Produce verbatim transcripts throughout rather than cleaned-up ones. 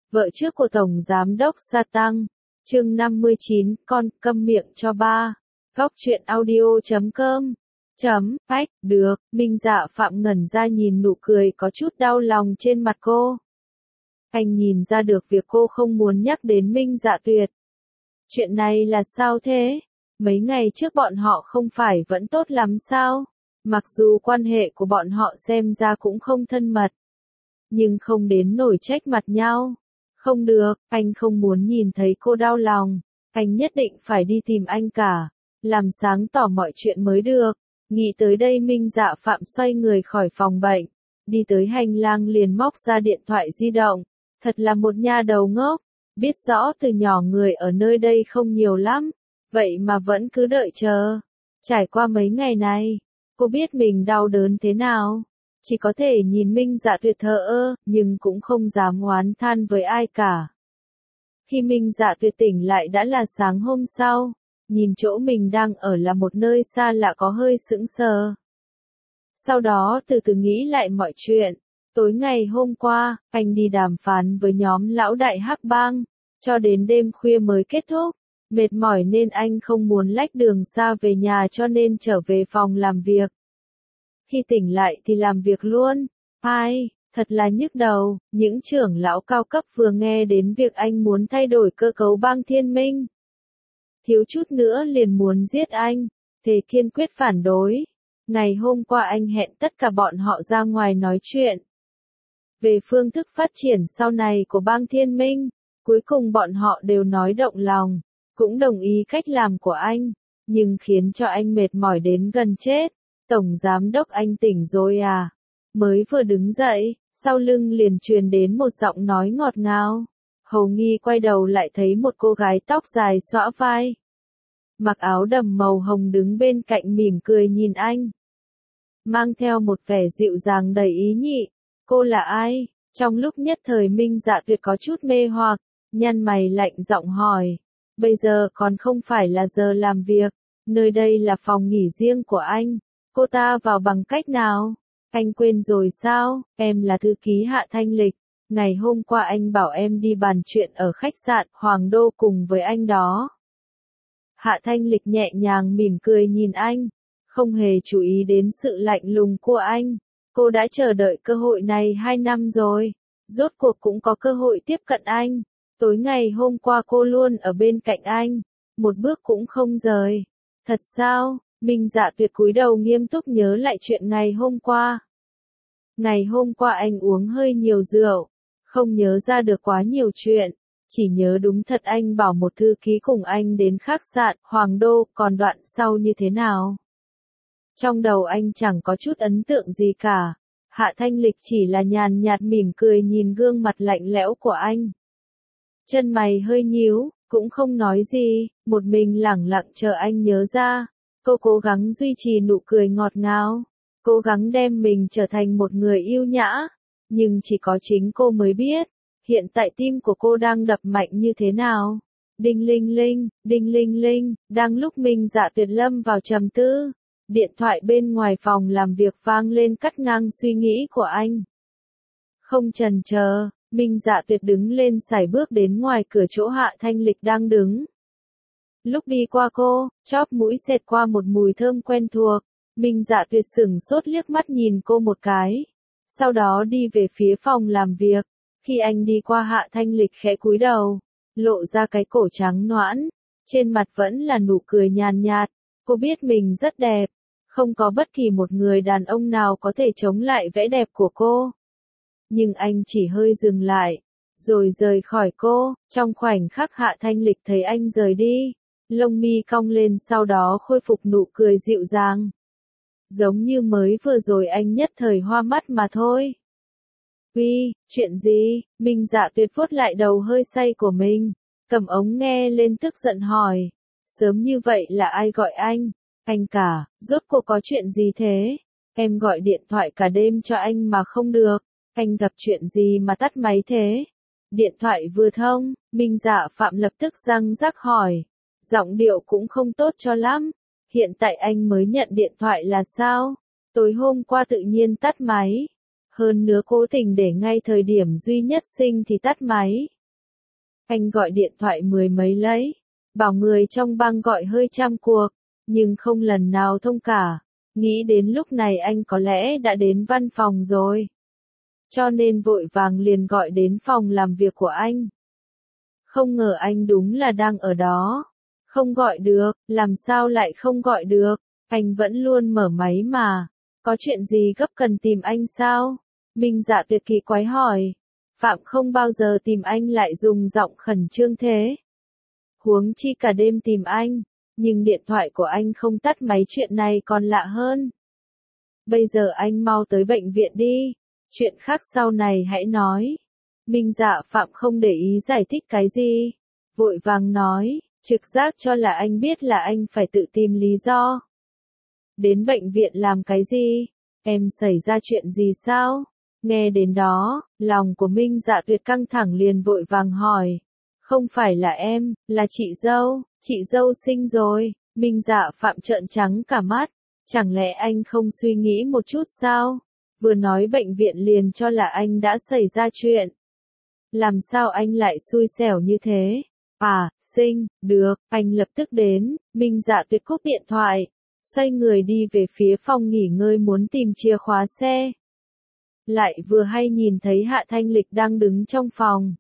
Vợ trước của Tổng Giám đốc Sa Tăng. Chương năm mươi chín, con câm miệng cho ba. Góc truyện audio chấm com. Chấm, phách, được, Minh Dạ Phạm ngẩn ra nhìn nụ cười có chút đau lòng trên mặt cô. Anh nhìn ra được việc cô không muốn nhắc đến Minh Dạ Tuyệt. Chuyện này là sao thế? Mấy ngày trước bọn họ không phải vẫn tốt lắm sao? Mặc dù quan hệ của bọn họ xem ra cũng không thân mật. Nhưng không đến nổi trách mặt nhau. Không được, anh không muốn nhìn thấy cô đau lòng. Anh nhất định phải đi tìm anh cả. Làm sáng tỏ mọi chuyện mới được. Nghĩ tới đây Minh Dạ Phạm xoay người khỏi phòng bệnh. Đi tới hành lang liền móc ra điện thoại di động. Thật là một nha đầu ngốc. Biết rõ từ nhỏ người ở nơi đây không nhiều lắm. Vậy mà vẫn cứ đợi chờ. Trải qua mấy ngày này, cô biết mình đau đớn thế nào. Chỉ có thể nhìn Minh Dạ Tuyệt thờ ơ, nhưng cũng không dám oán than với ai cả. Khi Minh Dạ Tuyệt tỉnh lại đã là sáng hôm sau, nhìn chỗ mình đang ở là một nơi xa lạ có hơi sững sờ. Sau đó từ từ nghĩ lại mọi chuyện. Tối ngày hôm qua, anh đi đàm phán với nhóm lão đại Hắc Bang, cho đến đêm khuya mới kết thúc. Mệt mỏi nên anh không muốn lách đường xa về nhà cho nên trở về phòng làm việc. Khi tỉnh lại thì làm việc luôn. Ai, thật là nhức đầu, những trưởng lão cao cấp vừa nghe đến việc anh muốn thay đổi cơ cấu bang Thiên Minh. Thiếu chút nữa liền muốn giết anh, thề kiên quyết phản đối. Ngày hôm qua anh hẹn tất cả bọn họ ra ngoài nói chuyện. Về phương thức phát triển sau này của bang Thiên Minh, cuối cùng bọn họ đều nói động lòng, cũng đồng ý cách làm của anh, nhưng khiến cho anh mệt mỏi đến gần chết. Tổng giám đốc anh tỉnh rồi à? Mới vừa đứng dậy, sau lưng liền truyền đến một giọng nói ngọt ngào. Hầu Nghi quay đầu lại thấy một cô gái tóc dài xõa vai. Mặc áo đầm màu hồng đứng bên cạnh mỉm cười nhìn anh. Mang theo một vẻ dịu dàng đầy ý nhị. Cô là ai? Trong lúc nhất thời Minh Dạ Tuyệt có chút mê hoặc, nhăn mày lạnh giọng hỏi. Bây giờ còn không phải là giờ làm việc, nơi đây là phòng nghỉ riêng của anh. Cô ta vào bằng cách nào? Anh quên rồi sao? Em là thư ký Hạ Thanh Lịch. Ngày hôm qua anh bảo em đi bàn chuyện ở khách sạn Hoàng Đô cùng với anh đó. Hạ Thanh Lịch nhẹ nhàng mỉm cười nhìn anh, không hề chú ý đến sự lạnh lùng của anh. Cô đã chờ đợi cơ hội này hai năm rồi, rốt cuộc cũng có cơ hội tiếp cận anh. Tối ngày hôm qua cô luôn ở bên cạnh anh, một bước cũng không rời. Thật sao? Minh Dạ Tuyệt cúi đầu nghiêm túc nhớ lại chuyện ngày hôm qua. Ngày hôm qua anh uống hơi nhiều rượu, không nhớ ra được quá nhiều chuyện, chỉ nhớ đúng thật anh bảo một thư ký cùng anh đến khách sạn Hoàng Đô, còn đoạn sau như thế nào? Trong đầu anh chẳng có chút ấn tượng gì cả. Hạ Thanh Lịch chỉ là nhàn nhạt mỉm cười nhìn gương mặt lạnh lẽo của anh. Chân mày hơi nhíu, cũng không nói gì, một mình lẳng lặng chờ anh nhớ ra. Cô cố gắng duy trì nụ cười ngọt ngào, cố gắng đem mình trở thành một người yêu nhã, nhưng chỉ có chính cô mới biết, hiện tại tim của cô đang đập mạnh như thế nào. Đinh linh linh, đinh linh linh, đang lúc Minh Dạ Tuyệt lâm vào trầm tư, điện thoại bên ngoài phòng làm việc vang lên cắt ngang suy nghĩ của anh. Không chần chờ, Minh Dạ Tuyệt đứng lên sải bước đến ngoài cửa chỗ Hạ Thanh Lịch đang đứng. Lúc đi qua cô, chóp mũi xẹt qua một mùi thơm quen thuộc, Minh Dạ Tuyệt sửng sốt liếc mắt nhìn cô một cái, sau đó đi về phía phòng làm việc. Khi anh đi qua Hạ Thanh Lịch khẽ cúi đầu, lộ ra cái cổ trắng nõn, trên mặt vẫn là nụ cười nhàn nhạt. Cô biết mình rất đẹp, không có bất kỳ một người đàn ông nào có thể chống lại vẻ đẹp của cô. Nhưng anh chỉ hơi dừng lại, rồi rời khỏi cô. Trong khoảnh khắc Hạ Thanh Lịch thấy anh rời đi, lông mi cong lên, sau đó khôi phục nụ cười dịu dàng. Giống như mới vừa rồi anh nhất thời hoa mắt mà thôi. Uy, chuyện gì? Minh Dạ Tuyệt vuốt lại đầu hơi say của mình, cầm ống nghe lên tức giận hỏi. Sớm như vậy là ai gọi anh? Anh cả, rốt cuộc có chuyện gì thế? Em gọi điện thoại cả đêm cho anh mà không được. Anh gặp chuyện gì mà tắt máy thế? Điện thoại vừa thông, Minh Dạ Phạm lập tức răng rắc hỏi. Giọng điệu cũng không tốt cho lắm. Hiện tại anh mới nhận điện thoại là sao? Tối hôm qua tự nhiên tắt máy. Hơn nữa cố tình để ngay thời điểm duy nhất sinh thì tắt máy. Anh gọi điện thoại mười mấy lấy, bảo người trong bang gọi hơi trăm cuộc, nhưng không lần nào thông cả. Nghĩ đến lúc này anh có lẽ đã đến văn phòng rồi. Cho nên vội vàng liền gọi đến phòng làm việc của anh. Không ngờ anh đúng là đang ở đó. Không gọi được, làm sao lại không gọi được, anh vẫn luôn mở máy mà. Có chuyện gì gấp cần tìm anh sao? Minh Dạ Tuyệt kỳ quái hỏi. Phạm không bao giờ tìm anh lại dùng giọng khẩn trương thế. Huống chi cả đêm tìm anh, nhưng điện thoại của anh không tắt máy, chuyện này còn lạ hơn. Bây giờ anh mau tới bệnh viện đi, chuyện khác sau này hãy nói. Minh Dạ Phạm không để ý giải thích cái gì, vội vàng nói, trực giác cho là anh biết là anh phải tự tìm lý do. Đến bệnh viện làm cái gì? Em xảy ra chuyện gì sao? Nghe đến đó, lòng của Minh Dạ Tuyệt căng thẳng liền vội vàng hỏi. Không phải là em, là chị dâu, chị dâu sinh rồi. Minh Dạ Phạm trợn trắng cả mắt. Chẳng lẽ anh không suy nghĩ một chút sao? Vừa nói bệnh viện liền cho là anh đã xảy ra chuyện. Làm sao anh lại xui xẻo như thế? À, sinh, được, anh lập tức đến. Minh Dạ Tuyệt cúp điện thoại, xoay người đi về phía phòng nghỉ ngơi muốn tìm chìa khóa xe. Lại vừa hay nhìn thấy Hạ Thanh Lịch đang đứng trong phòng.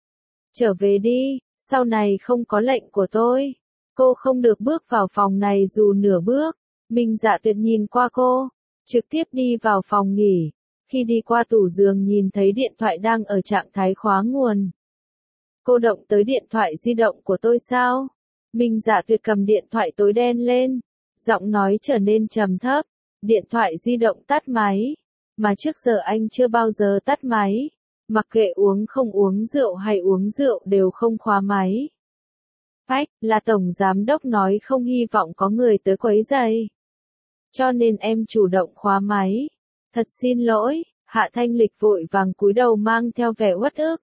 Trở về đi, sau này không có lệnh của tôi. Cô không được bước vào phòng này dù nửa bước. Minh Dạ Tuyệt nhìn qua cô, trực tiếp đi vào phòng nghỉ. Khi đi qua tủ giường nhìn thấy điện thoại đang ở trạng thái khóa nguồn. Cô động tới điện thoại di động của tôi sao? Minh Dạ Tuyệt cầm điện thoại tối đen lên, giọng nói trở nên trầm thấp. Điện thoại di động tắt máy. Mà trước giờ anh chưa bao giờ tắt máy. Mặc kệ uống không uống rượu hay uống rượu đều không khóa máy. Ách, là tổng giám đốc nói không hy vọng có người tới quấy rầy. Cho nên em chủ động khóa máy. Thật xin lỗi, Hạ Thanh Lịch vội vàng cúi đầu mang theo vẻ uất ức.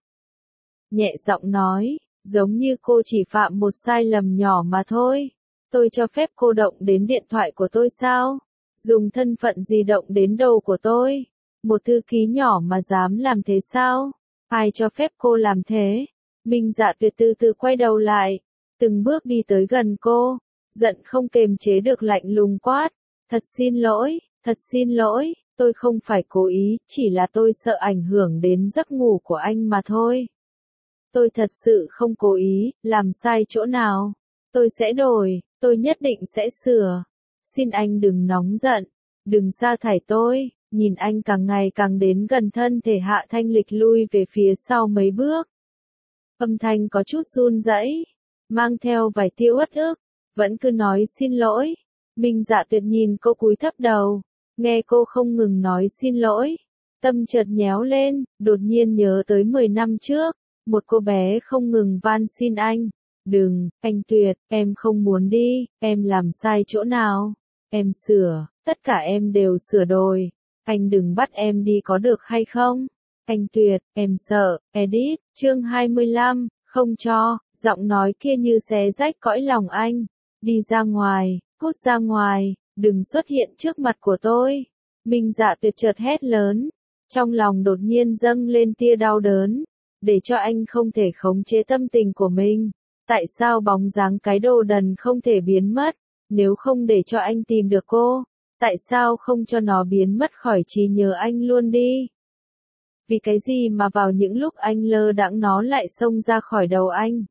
Nhẹ giọng nói, giống như cô chỉ phạm một sai lầm nhỏ mà thôi. Tôi cho phép cô động đến điện thoại của tôi sao? Dùng thân phận gì động đến đầu của tôi? Một thư ký nhỏ mà dám làm thế sao? Ai cho phép cô làm thế? Minh Dạ Tuyệt từ từ quay đầu lại, từng bước đi tới gần cô, giận không kềm chế được lạnh lùng quát. Thật xin lỗi, thật xin lỗi, tôi không phải cố ý, chỉ là tôi sợ ảnh hưởng đến giấc ngủ của anh mà thôi. Tôi thật sự không cố ý, làm sai chỗ nào. Tôi sẽ đổi, tôi nhất định sẽ sửa. Xin anh đừng nóng giận, đừng sa thải tôi. Nhìn anh càng ngày càng đến gần thân thể Hạ Thanh Lịch lui về phía sau mấy bước. Âm thanh có chút run rẩy, mang theo vài tia uất ức, vẫn cứ nói xin lỗi. Minh Dạ Tuyệt nhìn cô cúi thấp đầu, nghe cô không ngừng nói xin lỗi. Tâm chợt nhéo lên, đột nhiên nhớ tới mười năm trước, một cô bé không ngừng van xin anh. Đừng, anh Tuyệt, em không muốn đi, em làm sai chỗ nào? Em sửa, tất cả em đều sửa rồi. Anh đừng bắt em đi có được hay không? Anh Tuyệt, em sợ. Edit, chương hai mươi lăm, không cho, giọng nói kia như xé rách cõi lòng anh. Đi ra ngoài, cút ra ngoài, đừng xuất hiện trước mặt của tôi. Minh Dạ Tuyệt chợt hét lớn, trong lòng đột nhiên dâng lên tia đau đớn, để cho anh không thể khống chế tâm tình của mình. Tại sao bóng dáng cái đồ đần không thể biến mất, nếu không để cho anh tìm được cô? Tại sao không cho nó biến mất khỏi trí nhớ anh luôn đi? Vì cái gì mà vào những lúc anh lơ đãng nó lại xông ra khỏi đầu anh?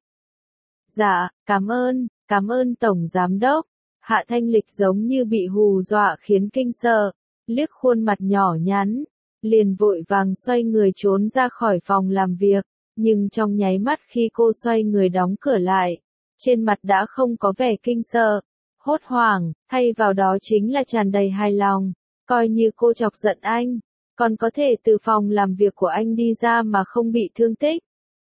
Dạ, cảm ơn, cảm ơn Tổng Giám Đốc. Hạ Thanh Lịch giống như bị hù dọa khiến kinh sợ, liếc khuôn mặt nhỏ nhắn, liền vội vàng xoay người trốn ra khỏi phòng làm việc, nhưng trong nháy mắt khi cô xoay người đóng cửa lại, trên mặt đã không có vẻ kinh sợ, hốt hoảng, thay vào đó chính là tràn đầy hài lòng, coi như cô chọc giận anh, còn có thể từ phòng làm việc của anh đi ra mà không bị thương tích.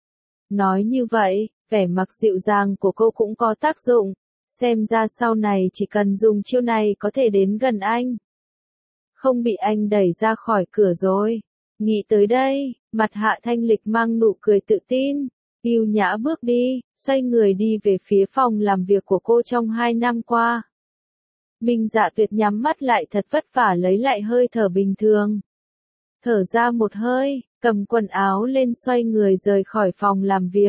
Nói như vậy, vẻ mặt dịu dàng của cô cũng có tác dụng, xem ra sau này chỉ cần dùng chiêu này có thể đến gần anh. Không bị anh đẩy ra khỏi cửa rồi. Nghĩ tới đây, mặt Hạ Thanh Lịch mang nụ cười tự tin, yêu nhã bước đi, xoay người đi về phía phòng làm việc của cô trong hai năm qua. Minh Dạ Tuyệt nhắm mắt lại thật vất vả lấy lại hơi thở bình thường. Thở ra một hơi, cầm quần áo lên xoay người rời khỏi phòng làm việc,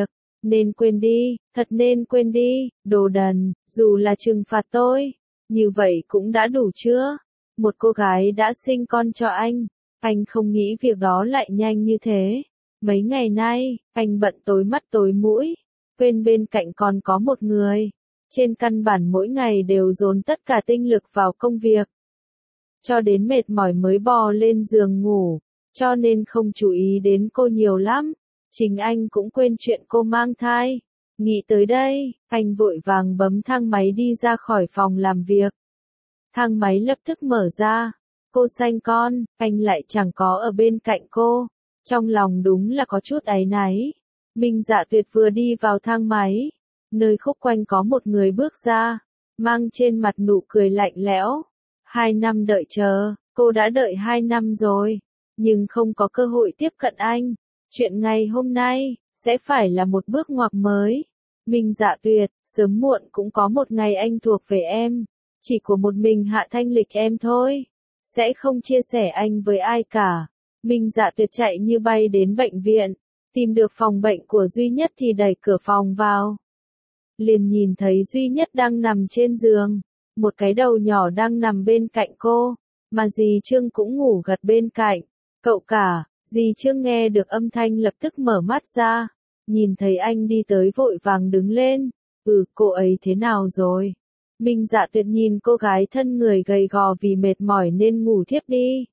Nên quên đi, thật nên quên đi, đồ đần, dù là trừng phạt tôi. Như vậy cũng đã đủ chưa? Một cô gái đã sinh con cho anh. Anh không nghĩ việc đó lại nhanh như thế. Mấy ngày nay, anh bận tối mắt tối mũi. Quên bên cạnh còn có một người. Trên căn bản mỗi ngày đều dồn tất cả tinh lực vào công việc. Cho đến mệt mỏi mới bò lên giường ngủ. Cho nên không chú ý đến cô nhiều lắm. Chính anh cũng quên chuyện cô mang thai. Nghĩ tới đây, anh vội vàng bấm thang máy đi ra khỏi phòng làm việc. Thang máy lập tức mở ra. Cô sanh con, anh lại chẳng có ở bên cạnh cô. Trong lòng đúng là có chút áy náy. Minh Dạ Tuyệt vừa đi vào thang máy. Nơi khúc quanh có một người bước ra. Mang trên mặt nụ cười lạnh lẽo. Hai năm đợi chờ, cô đã đợi hai năm rồi. Nhưng không có cơ hội tiếp cận anh. Chuyện ngày hôm nay, sẽ phải là một bước ngoặt mới. Minh Dạ Tuyệt, sớm muộn cũng có một ngày anh thuộc về em. Chỉ của một mình Hạ Thanh Lịch em thôi. Sẽ không chia sẻ anh với ai cả. Minh Dạ Tuyệt chạy như bay đến bệnh viện. Tìm được phòng bệnh của Duy Nhất thì đẩy cửa phòng vào. Liền nhìn thấy Duy Nhất đang nằm trên giường. Một cái đầu nhỏ đang nằm bên cạnh cô. Mà dì Trương cũng ngủ gật bên cạnh. Cậu cả, dì Trương nghe được âm thanh lập tức mở mắt ra. Nhìn thấy anh đi tới vội vàng đứng lên. Ừ, cô ấy thế nào rồi? Minh Dạ Tuyệt nhìn cô gái thân người gầy gò vì mệt mỏi nên ngủ thiếp đi.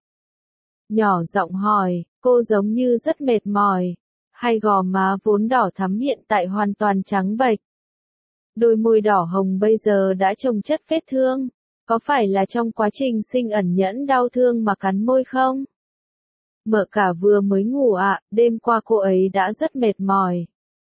Nhỏ giọng hỏi, cô giống như rất mệt mỏi. Hai gò má vốn đỏ thắm hiện tại hoàn toàn trắng bệch. Đôi môi đỏ hồng bây giờ đã chồng chất vết thương. Có phải là trong quá trình sinh ẩn nhẫn đau thương mà cắn môi không? Mợ cả vừa mới ngủ ạ, à, đêm qua cô ấy đã rất mệt mỏi.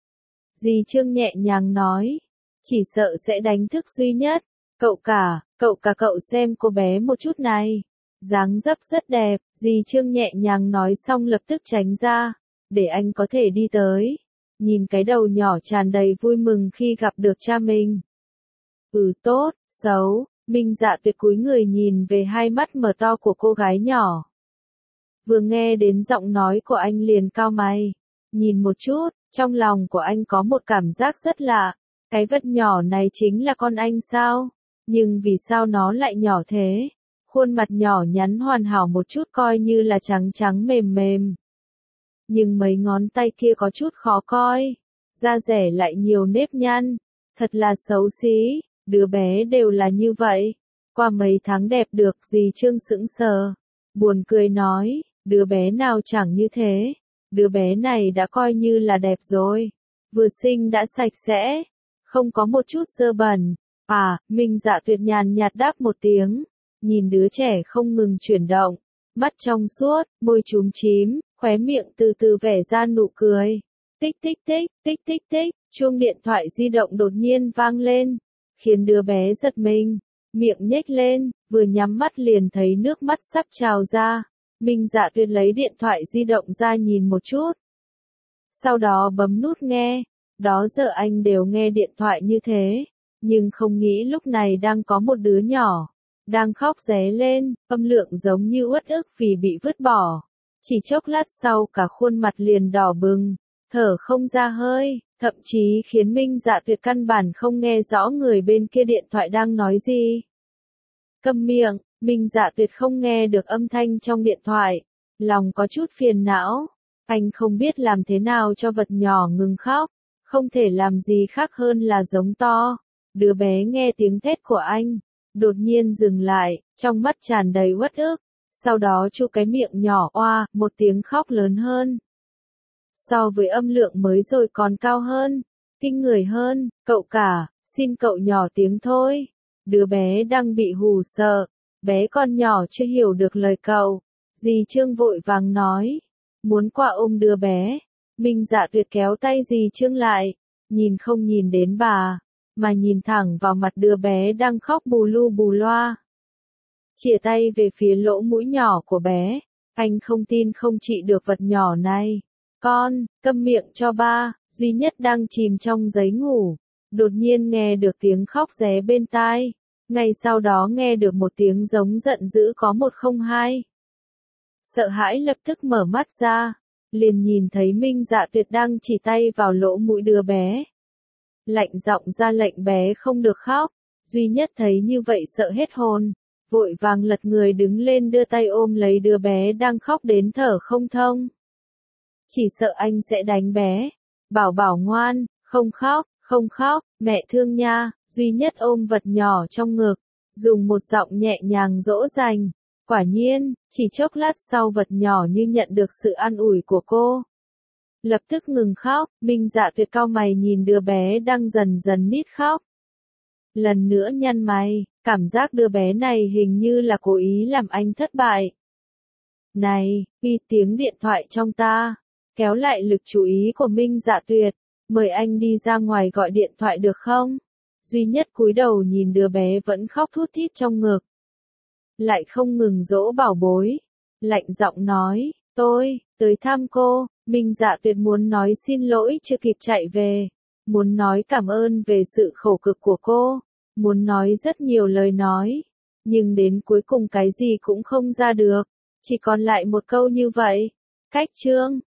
Dì Trương nhẹ nhàng nói, chỉ sợ sẽ đánh thức Duy Nhất. Cậu cả, cậu cả cậu xem cô bé một chút này. Dáng dấp rất đẹp, dì Trương nhẹ nhàng nói xong lập tức tránh ra, để anh có thể đi tới. Nhìn cái đầu nhỏ tràn đầy vui mừng khi gặp được cha mình. Ừ tốt, xấu, Minh Dạ Tuyệt cúi người nhìn về hai mắt mở to của cô gái nhỏ. Vừa nghe đến giọng nói của anh liền cau mày. Nhìn một chút, trong lòng của anh có một cảm giác rất lạ. Cái vật nhỏ này chính là con anh sao? Nhưng vì sao nó lại nhỏ thế? Khuôn mặt nhỏ nhắn hoàn hảo một chút coi như là trắng trắng mềm mềm. Nhưng mấy ngón tay kia có chút khó coi. Da rẻ lại nhiều nếp nhăn. Thật là xấu xí, đứa bé đều là như vậy. Qua mấy tháng đẹp được dì Trương sững sờ. Buồn cười nói, đứa bé nào chẳng như thế. Đứa bé này đã coi như là đẹp rồi. Vừa sinh đã sạch sẽ. Không có một chút dơ bẩn. À, Minh Dạ Tuyệt nhàn nhạt đáp một tiếng. Nhìn đứa trẻ không ngừng chuyển động. Mắt trong suốt, môi chúm chím, khóe miệng từ từ vẽ ra nụ cười. Tích tích tích, tích tích tích, chuông điện thoại di động đột nhiên vang lên. Khiến đứa bé giật mình. Miệng nhếch lên, vừa nhắm mắt liền thấy nước mắt sắp trào ra. Minh Dạ Tuyệt lấy điện thoại di động ra nhìn một chút. Sau đó bấm nút nghe. Đó giờ anh đều nghe điện thoại như thế. Nhưng không nghĩ lúc này đang có một đứa nhỏ. Đang khóc ré lên, âm lượng giống như uất ức vì bị vứt bỏ. Chỉ chốc lát sau cả khuôn mặt liền đỏ bừng. Thở không ra hơi, thậm chí khiến Minh Dạ Tuyệt căn bản không nghe rõ người bên kia điện thoại đang nói gì. Câm miệng, Minh Dạ Tuyệt không nghe được âm thanh trong điện thoại. Lòng có chút phiền não. Anh không biết làm thế nào cho vật nhỏ ngừng khóc. Không thể làm gì khác hơn là giống to. Đứa bé nghe tiếng thét của anh. Đột nhiên dừng lại, trong mắt tràn đầy uất ức. Sau đó chu cái miệng nhỏ oa, một tiếng khóc lớn hơn. So với âm lượng mới rồi còn cao hơn. Kinh người hơn, cậu cả, xin cậu nhỏ tiếng thôi. Đứa bé đang bị hù sợ. Bé con nhỏ chưa hiểu được lời cậu. Dì Trương vội vàng nói. Muốn qua ôm đứa bé. Minh Dạ Tuyệt kéo tay dì Trương lại. Nhìn không nhìn đến bà. Mà nhìn thẳng vào mặt đứa bé đang khóc bù lu bù loa. Chìa tay về phía lỗ mũi nhỏ của bé. Anh không tin không trị được vật nhỏ này. Con, câm miệng cho ba. Duy Nhất đang chìm trong giấc ngủ. Đột nhiên nghe được tiếng khóc ré bên tai. Ngay sau đó nghe được một tiếng giống giận dữ có một không hai. Sợ hãi lập tức mở mắt ra. liền nhìn thấy Minh Dạ Tuyệt đang chỉ tay vào lỗ mũi đứa bé. Lạnh giọng ra lệnh bé không được khóc, duy nhất thấy như vậy sợ hết hồn, vội vàng lật người đứng lên đưa tay ôm lấy đứa bé đang khóc đến thở không thông. Chỉ sợ anh sẽ đánh bé, bảo bảo ngoan, không khóc, không khóc, mẹ thương nha, duy nhất ôm vật nhỏ trong ngực, dùng một giọng nhẹ nhàng dỗ dành. Quả nhiên, chỉ chốc lát sau vật nhỏ như nhận được sự an ủi của cô. Lập tức ngừng khóc, Minh Dạ Tuyệt cau mày nhìn đứa bé đang dần dần nít khóc. Lần nữa nhăn mày, cảm giác đứa bé này hình như là cố ý làm anh thất bại. Này, ghi tiếng điện thoại trong ta, kéo lại lực chú ý của Minh Dạ Tuyệt, mời anh đi ra ngoài gọi điện thoại được không? Duy nhất cúi đầu nhìn đứa bé vẫn khóc thút thít trong ngực. Lại không ngừng dỗ bảo bối, lạnh giọng nói, tôi, tới thăm cô. Minh Dạ Tuyệt muốn nói xin lỗi chưa kịp chạy về, muốn nói cảm ơn về sự khổ cực của cô, muốn nói rất nhiều lời nói, nhưng đến cuối cùng cái gì cũng không ra được, chỉ còn lại một câu như vậy. Cách chương